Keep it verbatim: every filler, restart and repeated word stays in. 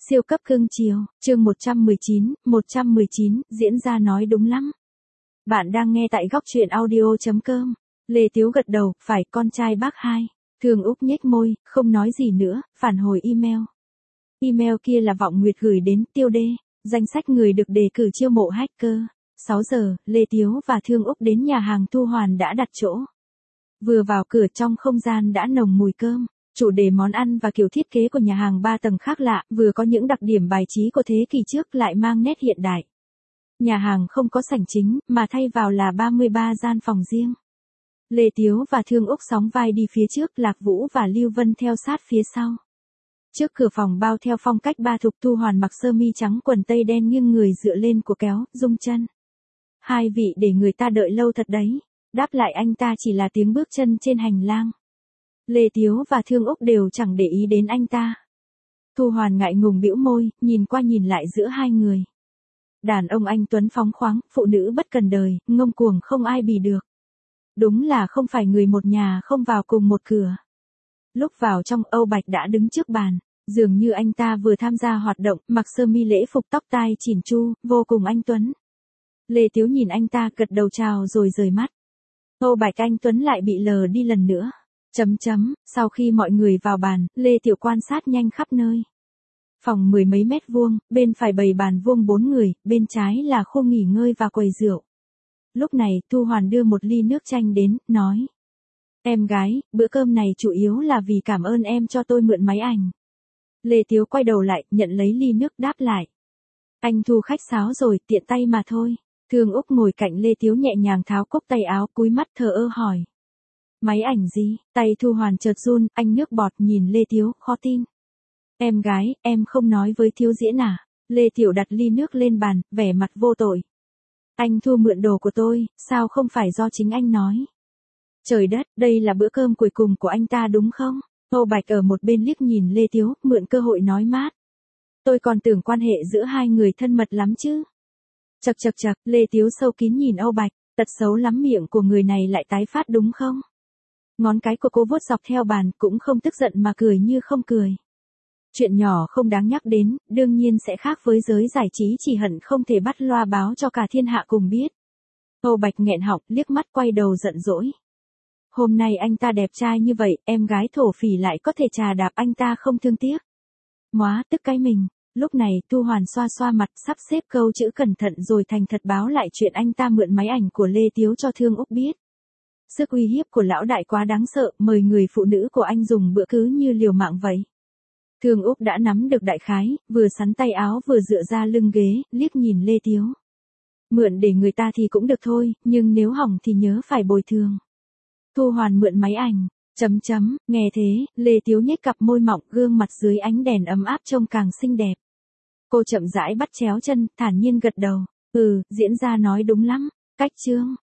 Siêu cấp cưng chiều, chương một trăm mười chín, một trăm mười chín, diễn ra nói đúng lắm. Bạn đang nghe tại góc truyện audio chấm com. Lê Tiếu gật đầu, phải, con trai bác hai. Thường Úc nhếch môi, không nói gì nữa, phản hồi email. Email kia là Vọng Nguyệt gửi đến tiêu đề, danh sách người được đề cử chiêu mộ hacker. sáu giờ, Lê Tiếu và Thương Úc đến nhà hàng Thu Hoàn đã đặt chỗ. Vừa vào cửa trong không gian đã nồng mùi cơm. Chủ đề món ăn và kiểu thiết kế của nhà hàng ba tầng khác lạ, vừa có những đặc điểm bài trí của thế kỷ trước lại mang nét hiện đại. Nhà hàng không có sảnh chính, mà thay vào là ba mươi ba gian phòng riêng. Lê Tiếu và Thương Úc sóng vai đi phía trước, Lạc Vũ và Lưu Vân theo sát phía sau. Trước cửa phòng bao theo phong cách ba thục, Thu Hoàn mặc sơ mi trắng quần tây đen nghiêng người dựa lên của kéo, rung chân. Hai vị để người ta đợi lâu thật đấy. Đáp lại anh ta chỉ là tiếng bước chân trên hành lang. Lê Tiếu và Thương Úc đều chẳng để ý đến anh ta. Thu Hoàn ngại ngùng bĩu môi, nhìn qua nhìn lại giữa hai người. Đàn ông anh tuấn phóng khoáng, phụ nữ bất cần đời, ngông cuồng không ai bì được. Đúng là không phải người một nhà không vào cùng một cửa. Lúc vào trong, Âu Bạch đã đứng trước bàn, dường như anh ta vừa tham gia hoạt động, mặc sơ mi lễ phục tóc tai chỉn chu, vô cùng anh tuấn. Lê Tiếu nhìn anh ta gật đầu chào rồi rời mắt. Âu Bạch anh tuấn lại bị lờ đi lần nữa. Chấm chấm, sau khi mọi người vào bàn, Lê Tiểu quan sát nhanh khắp nơi. Phòng mười mấy mét vuông, bên phải bày bàn vuông bốn người, bên trái là khu nghỉ ngơi và quầy rượu. Lúc này, Thu Hoàn đưa một ly nước chanh đến, nói. Em gái, bữa cơm này chủ yếu là vì cảm ơn em cho tôi mượn máy ảnh. Lê Tiếu quay đầu lại, nhận lấy ly nước đáp lại. Anh Thu khách sáo rồi, tiện tay mà thôi. Thương Úc ngồi cạnh Lê Tiếu nhẹ nhàng tháo cúc tay áo, cúi mắt thờ ơ hỏi. Máy ảnh gì? Tay Thu Hoàn chợt run, anh nước bọt nhìn Lê Tiếu, khó tin. Em gái, em không nói với Thiếu diễn à? Lê Tiểu đặt ly nước lên bàn, vẻ mặt vô tội. Anh Thu mượn đồ của tôi, sao không phải do chính anh nói? Trời đất, đây là bữa cơm cuối cùng của anh ta đúng không? Âu Bạch ở một bên liếc nhìn Lê Tiếu, mượn cơ hội nói mát. Tôi còn tưởng quan hệ giữa hai người thân mật lắm chứ. Chậc chậc chậc, Lê Tiếu sâu kín nhìn Âu Bạch, tật xấu lắm, miệng của người này lại tái phát đúng không? Ngón cái của cô vuốt dọc theo bàn, cũng không tức giận mà cười như không cười. Chuyện nhỏ không đáng nhắc đến, đương nhiên sẽ khác với giới giải trí, chỉ hận không thể bắt loa báo cho cả thiên hạ cùng biết. Âu Bạch nghẹn họng, liếc mắt quay đầu giận dỗi. Hôm nay anh ta đẹp trai như vậy, em gái thổ phỉ lại có thể trà đạp anh ta không thương tiếc. Móa, tức cái mình. Lúc này, Thu Hoàn xoa xoa mặt, sắp xếp câu chữ cẩn thận rồi thành thật báo lại chuyện anh ta mượn máy ảnh của Lê Tiếu cho Thương Úc biết. Sức uy hiếp của lão đại quá đáng sợ, mời người phụ nữ của anh dùng bữa cứ như liều mạng vậy. Thương Úc đã nắm được đại khái, vừa sắn tay áo vừa dựa ra lưng ghế, liếc nhìn Lê Tiếu. Mượn để người ta thì cũng được thôi, nhưng nếu hỏng thì nhớ phải bồi thường. Thu Hoàn mượn máy ảnh, chấm chấm, nghe thế, Lê Tiếu nhếch cặp môi mọng, gương mặt dưới ánh đèn ấm áp trông càng xinh đẹp. Cô chậm rãi bắt chéo chân, thản nhiên gật đầu, ừ, diễn ra nói đúng lắm, cách chương.